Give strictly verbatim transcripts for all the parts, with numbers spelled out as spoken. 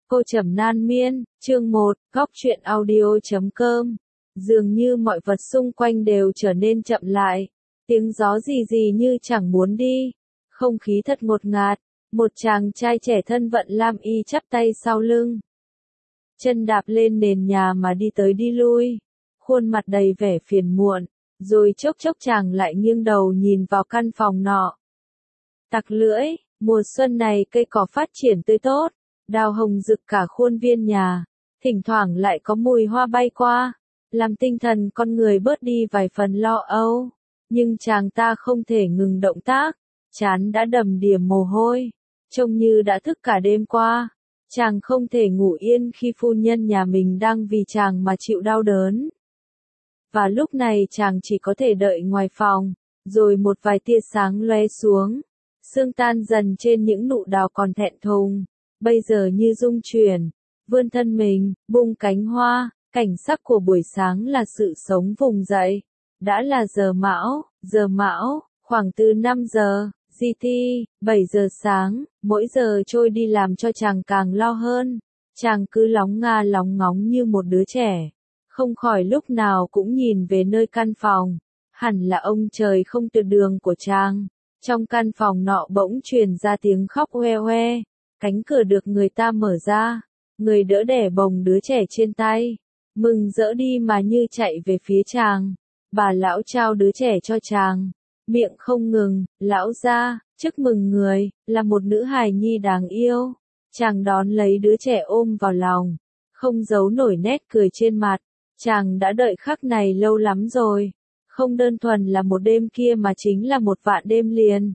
Cô Trầm Nan Miên, chương một, góc truyện audio.com. Dường như mọi vật xung quanh đều trở nên chậm lại. Tiếng gió rì rì như chẳng muốn đi. Không khí thật ngột ngạt. Một chàng trai trẻ thân vận lam y chắp tay sau lưng. Chân đạp lên nền nhà mà đi tới đi lui. Khuôn mặt đầy vẻ phiền muộn. Rồi chốc chốc chàng lại nghiêng đầu nhìn vào căn phòng nọ. Tặc lưỡi, mùa xuân này cây cỏ phát triển tươi tốt. Đào hồng rực cả khuôn viên nhà, thỉnh thoảng lại có mùi hoa bay qua, làm tinh thần con người bớt đi vài phần lo âu. Nhưng chàng ta không thể ngừng động tác, trán đã đầm đìa mồ hôi, trông như đã thức cả đêm qua. Chàng không thể ngủ yên khi phu nhân nhà mình đang vì chàng mà chịu đau đớn. Và lúc này chàng chỉ có thể đợi ngoài phòng, rồi một vài tia sáng lóe xuống, sương tan dần trên những nụ đào còn thẹn thùng. Bây giờ như rung chuyển, vươn thân mình, bung cánh hoa, cảnh sắc của buổi sáng là sự sống vùng dậy. Đã là giờ mão, giờ mão, khoảng từ năm giờ, giê tê, bảy giờ sáng, mỗi giờ trôi đi làm cho chàng càng lo hơn. Chàng cứ lóng nga lóng ngóng như một đứa trẻ, không khỏi lúc nào cũng nhìn về nơi căn phòng. Hẳn là ông trời không tuyệt đường của chàng. Trong căn phòng nọ bỗng truyền ra tiếng khóc hoe hoe. Cánh cửa được người ta mở ra, người đỡ đẻ bồng đứa trẻ trên tay, mừng rỡ đi mà như chạy về phía chàng. Bà lão trao đứa trẻ cho chàng, miệng không ngừng, lão gia, chúc mừng người, là một nữ hài nhi đáng yêu. Chàng đón lấy đứa trẻ ôm vào lòng, không giấu nổi nét cười trên mặt. Chàng đã đợi khắc này lâu lắm rồi, không đơn thuần là một đêm kia mà chính là một vạn đêm liền.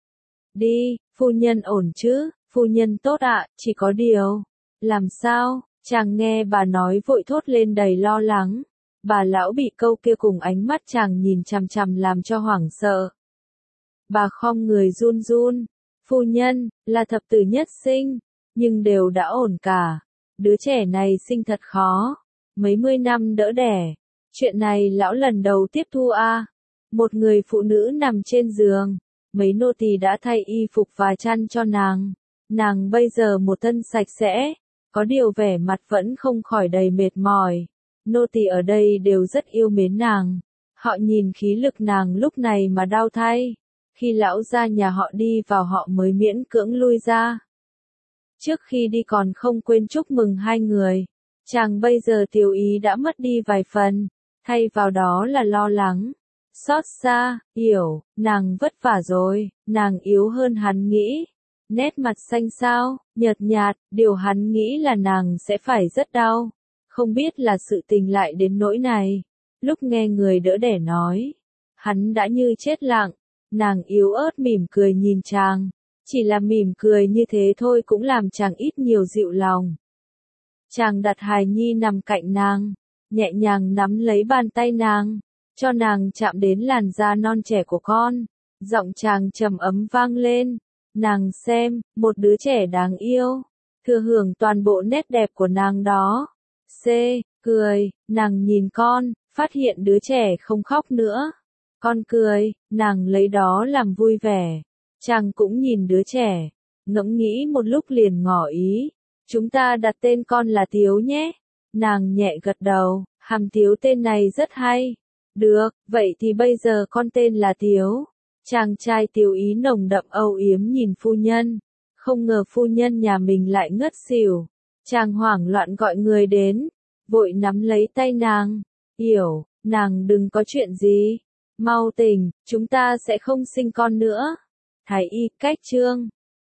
Đi, phu nhân ổn chứ? Phu nhân tốt ạ, chỉ có điều. Làm sao? Chàng nghe bà nói vội thốt lên đầy lo lắng. Bà lão bị câu kia cùng ánh mắt chàng nhìn chằm chằm làm cho hoảng sợ. Bà khom người run run. Phu nhân, là thập tử nhất sinh, nhưng đều đã ổn cả. Đứa trẻ này sinh thật khó. Mấy mươi năm đỡ đẻ. Chuyện này lão lần đầu tiếp thu a. À. Một người phụ nữ nằm trên giường. Mấy nô tỳ đã thay y phục và chăn cho nàng. Nàng bây giờ một thân sạch sẽ, có điều vẻ mặt vẫn không khỏi đầy mệt mỏi. Nô tỳ ở đây đều rất yêu mến nàng. Họ nhìn khí lực nàng lúc này mà đau thay. Khi lão gia nhà họ đi vào họ mới miễn cưỡng lui ra. Trước khi đi còn không quên chúc mừng hai người. Chàng bây giờ tiểu ý đã mất đi vài phần, thay vào đó là lo lắng. Xót xa, hiểu, nàng vất vả rồi, nàng yếu hơn hắn nghĩ. Nét mặt xanh xao, nhợt nhạt, điều hắn nghĩ là nàng sẽ phải rất đau. Không biết là sự tình lại đến nỗi này. Lúc nghe người đỡ đẻ nói, hắn đã như chết lặng. Nàng yếu ớt mỉm cười nhìn chàng. Chỉ là mỉm cười như thế thôi cũng làm chàng ít nhiều dịu lòng. Chàng đặt hài nhi nằm cạnh nàng, nhẹ nhàng nắm lấy bàn tay nàng, cho nàng chạm đến làn da non trẻ của con. Giọng chàng trầm ấm vang lên. Nàng xem, một đứa trẻ đáng yêu, thừa hưởng toàn bộ nét đẹp của nàng đó. C, cười, nàng nhìn con, phát hiện đứa trẻ không khóc nữa. Con cười, nàng lấy đó làm vui vẻ. Chàng cũng nhìn đứa trẻ, ngẫm nghĩ một lúc liền ngỏ ý. Chúng ta đặt tên con là Tiếu nhé. Nàng nhẹ gật đầu, hàm Tiếu tên này rất hay. Được, vậy thì bây giờ con tên là Tiếu. Chàng trai tiểu ý nồng đậm âu yếm nhìn phu nhân. Không ngờ phu nhân nhà mình lại ngất xỉu. Chàng hoảng loạn gọi người đến. Vội nắm lấy tay nàng. Hiểu, nàng đừng có chuyện gì. Mau tỉnh, chúng ta sẽ không sinh con nữa. Thái y cách chương.